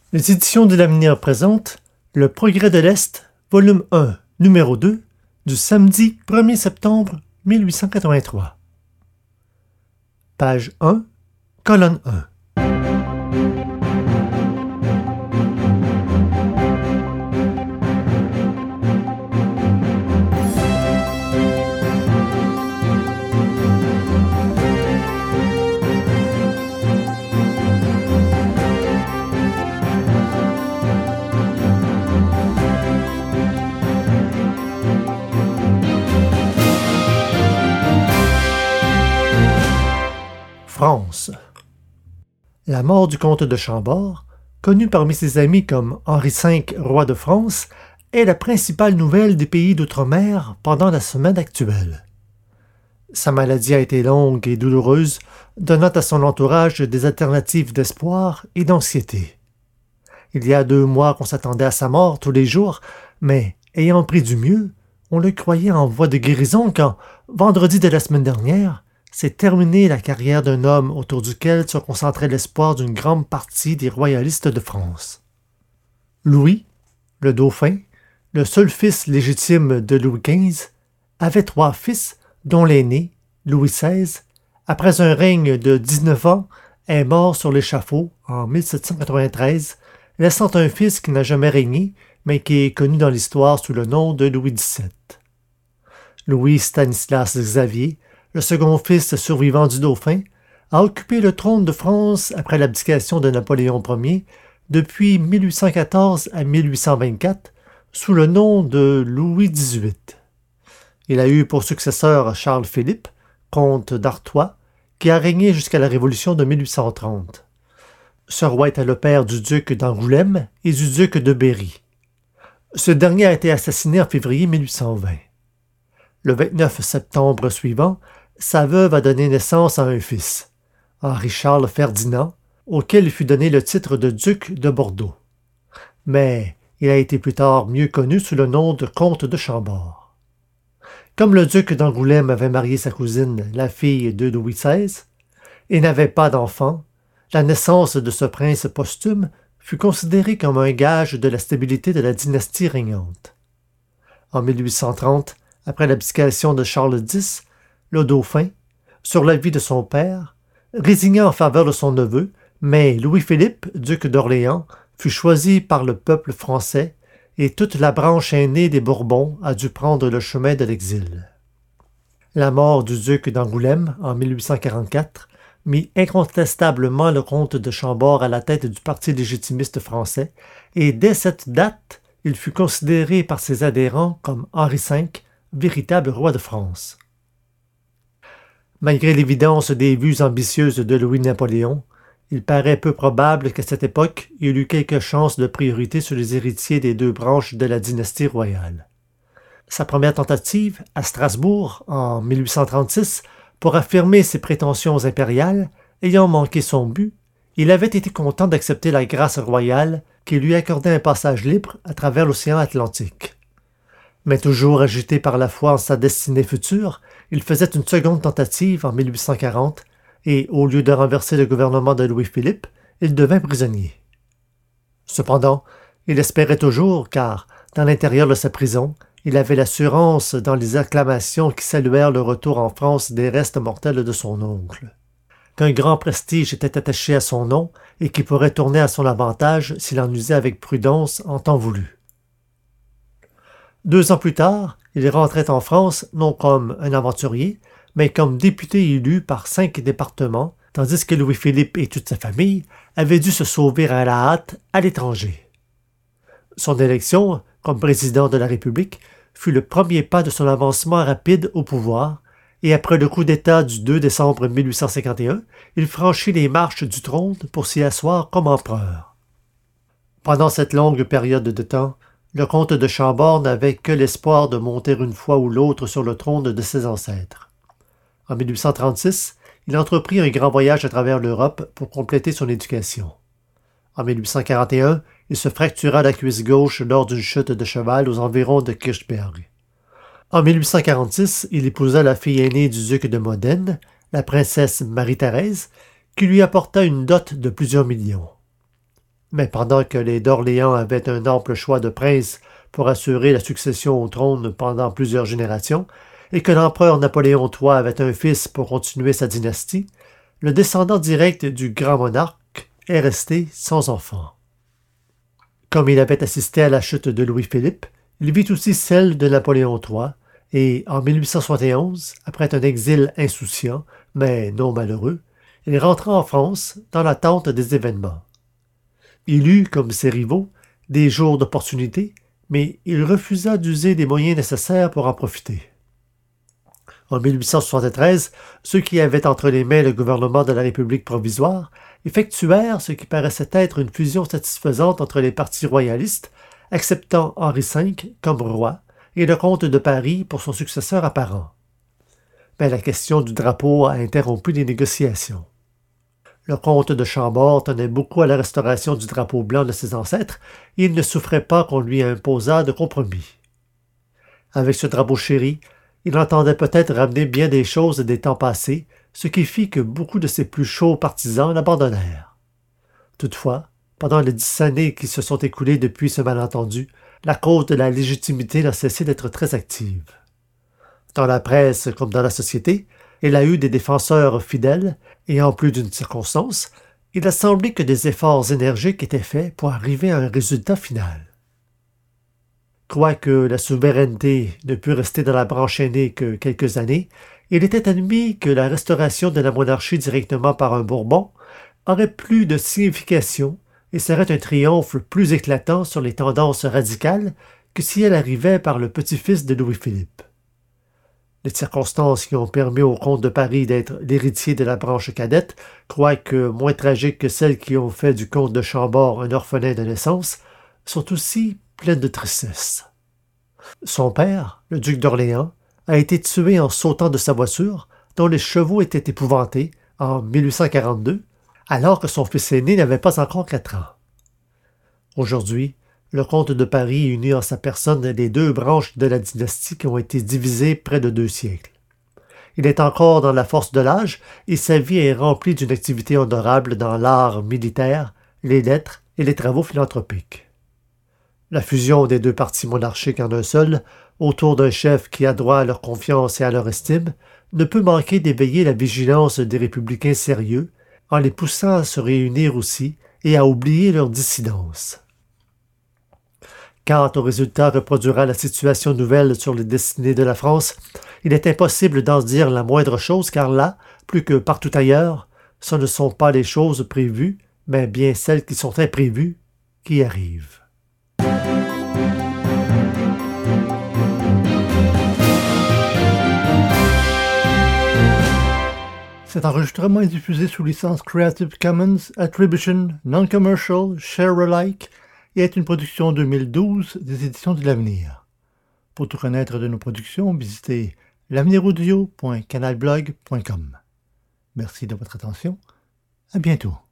Les éditions de l'Avenir présentent Le Progrès de l'Est, volume 1, numéro 2, du samedi 1er septembre 1883. Page 1, colonne 1. France. La mort du comte de Chambord, connu parmi ses amis comme Henri V, roi de France, est la principale nouvelle des pays d'outre-mer pendant la semaine actuelle. Sa maladie a été longue et douloureuse, donnant à son entourage des alternatives d'espoir et d'anxiété. Il y a 2 mois qu'on s'attendait à sa mort tous les jours, mais, ayant pris du mieux, on le croyait en voie de guérison quand, vendredi de la semaine dernière, s'est terminée la carrière d'un homme autour duquel se concentrait l'espoir d'une grande partie des royalistes de France. Louis, le dauphin, le seul fils légitime de Louis XV, avait 3 fils, dont l'aîné, Louis XVI, après un règne de 19 ans, est mort sur l'échafaud en 1793, laissant un fils qui n'a jamais régné, mais qui est connu dans l'histoire sous le nom de Louis XVII. Louis Stanislas Xavier, le second fils survivant du dauphin, a occupé le trône de France après l'abdication de Napoléon Ier depuis 1814 à 1824 sous le nom de Louis XVIII. Il a eu pour successeur Charles-Philippe, comte d'Artois, qui a régné jusqu'à la Révolution de 1830. Ce roi était le père du duc d'Angoulême et du duc de Berry. Ce dernier a été assassiné en février 1820. Le 29 septembre suivant, sa veuve a donné naissance à un fils, Henri-Charles Ferdinand, auquel il fut donné le titre de duc de Bordeaux. Mais il a été plus tard mieux connu sous le nom de comte de Chambord. Comme le duc d'Angoulême avait marié sa cousine, la fille de Louis XVI, et n'avait pas d'enfant, la naissance de ce prince posthume fut considérée comme un gage de la stabilité de la dynastie régnante. En 1830, après l'abdication de Charles X, le dauphin, sur l'avis de son père, résigna en faveur de son neveu, mais Louis-Philippe, duc d'Orléans, fut choisi par le peuple français et toute la branche aînée des Bourbons a dû prendre le chemin de l'exil. La mort du duc d'Angoulême en 1844 mit incontestablement le comte de Chambord à la tête du parti légitimiste français et dès cette date, il fut considéré par ses adhérents comme Henri V, véritable roi de France. Malgré l'évidence des vues ambitieuses de Louis-Napoléon, il paraît peu probable qu'à cette époque, il eût quelque chance de priorité sur les héritiers des 2 branches de la dynastie royale. Sa première tentative, à Strasbourg, en 1836, pour affirmer ses prétentions impériales, ayant manqué son but, il avait été content d'accepter la grâce royale qui lui accordait un passage libre à travers l'océan Atlantique. Mais toujours agité par la foi en sa destinée future, il faisait une seconde tentative en 1840 et, au lieu de renverser le gouvernement de Louis-Philippe, il devint prisonnier. Cependant, il espérait toujours car, dans l'intérieur de sa prison, il avait l'assurance dans les acclamations qui saluèrent le retour en France des restes mortels de son oncle. Qu'un grand prestige était attaché à son nom et qui pourrait tourner à son avantage s'il en usait avec prudence en temps voulu. 2 ans plus tard, il rentrait en France non comme un aventurier, mais comme député élu par 5 départements, tandis que Louis-Philippe et toute sa famille avaient dû se sauver à la hâte à l'étranger. Son élection, comme président de la République, fut le premier pas de son avancement rapide au pouvoir, et après le coup d'État du 2 décembre 1851, il franchit les marches du trône pour s'y asseoir comme empereur. Pendant cette longue période de temps, le comte de Chambord n'avait que l'espoir de monter une fois ou l'autre sur le trône de ses ancêtres. En 1836, il entreprit un grand voyage à travers l'Europe pour compléter son éducation. En 1841, il se fractura la cuisse gauche lors d'une chute de cheval aux environs de Kirchberg. En 1846, il épousa la fille aînée du duc de Modène, la princesse Marie-Thérèse, qui lui apporta une dot de plusieurs millions. Mais pendant que les d'Orléans avaient un ample choix de princes pour assurer la succession au trône pendant plusieurs générations, et que l'empereur Napoléon III avait un fils pour continuer sa dynastie, le descendant direct du grand monarque est resté sans enfant. Comme il avait assisté à la chute de Louis-Philippe, il vit aussi celle de Napoléon III, et en 1871, après un exil insouciant, mais non malheureux, il rentra en France dans l'attente des événements. Il eut, comme ses rivaux, des jours d'opportunité, mais il refusa d'user des moyens nécessaires pour en profiter. En 1873, ceux qui avaient entre les mains le gouvernement de la République provisoire effectuèrent ce qui paraissait être une fusion satisfaisante entre les partis royalistes, acceptant Henri V comme roi et le comte de Paris pour son successeur apparent. Mais la question du drapeau a interrompu les négociations. Le comte de Chambord tenait beaucoup à la restauration du drapeau blanc de ses ancêtres et il ne souffrait pas qu'on lui imposât de compromis. Avec ce drapeau chéri, il entendait peut-être ramener bien des choses des temps passés, ce qui fit que beaucoup de ses plus chauds partisans l'abandonnèrent. Toutefois, pendant les 10 années qui se sont écoulées depuis ce malentendu, la cause de la légitimité n'a cessé d'être très active. Dans la presse comme dans la société, elle a eu des défenseurs fidèles, et en plus d'une circonstance, il a semblé que des efforts énergiques étaient faits pour arriver à un résultat final. Quoique la souveraineté ne pût rester dans la branche aînée que quelques années, il était admis que la restauration de la monarchie directement par un Bourbon aurait plus de signification et serait un triomphe plus éclatant sur les tendances radicales que si elle arrivait par le petit-fils de Louis-Philippe. Les circonstances qui ont permis au comte de Paris d'être l'héritier de la branche cadette, quoique moins tragiques que celles qui ont fait du comte de Chambord un orphelin de naissance, sont aussi pleines de tristesse. Son père, le duc d'Orléans, a été tué en sautant de sa voiture, dont les chevaux étaient épouvantés, en 1842, alors que son fils aîné n'avait pas encore 4 ans. Aujourd'hui, le comte de Paris unit en sa personne les 2 branches de la dynastie qui ont été divisées près de 2 siècles. Il est encore dans la force de l'âge et sa vie est remplie d'une activité honorable dans l'art militaire, les lettres et les travaux philanthropiques. La fusion des 2 partis monarchiques en un seul, autour d'un chef qui a droit à leur confiance et à leur estime, ne peut manquer d'éveiller la vigilance des républicains sérieux, en les poussant à se réunir aussi et à oublier leurs dissidences. Quant au résultat que produira la situation nouvelle sur les destinées de la France, il est impossible d'en dire la moindre chose car là, plus que partout ailleurs, ce ne sont pas les choses prévues, mais bien celles qui sont imprévues qui arrivent. Cet enregistrement est diffusé sous licence Creative Commons Attribution Non-Commercial Share-alike et est une production 2012 des Éditions de l'Avenir. Pour tout connaître de nos productions, visitez l'aveniraudio.canalblog.com. Merci de votre attention. À bientôt.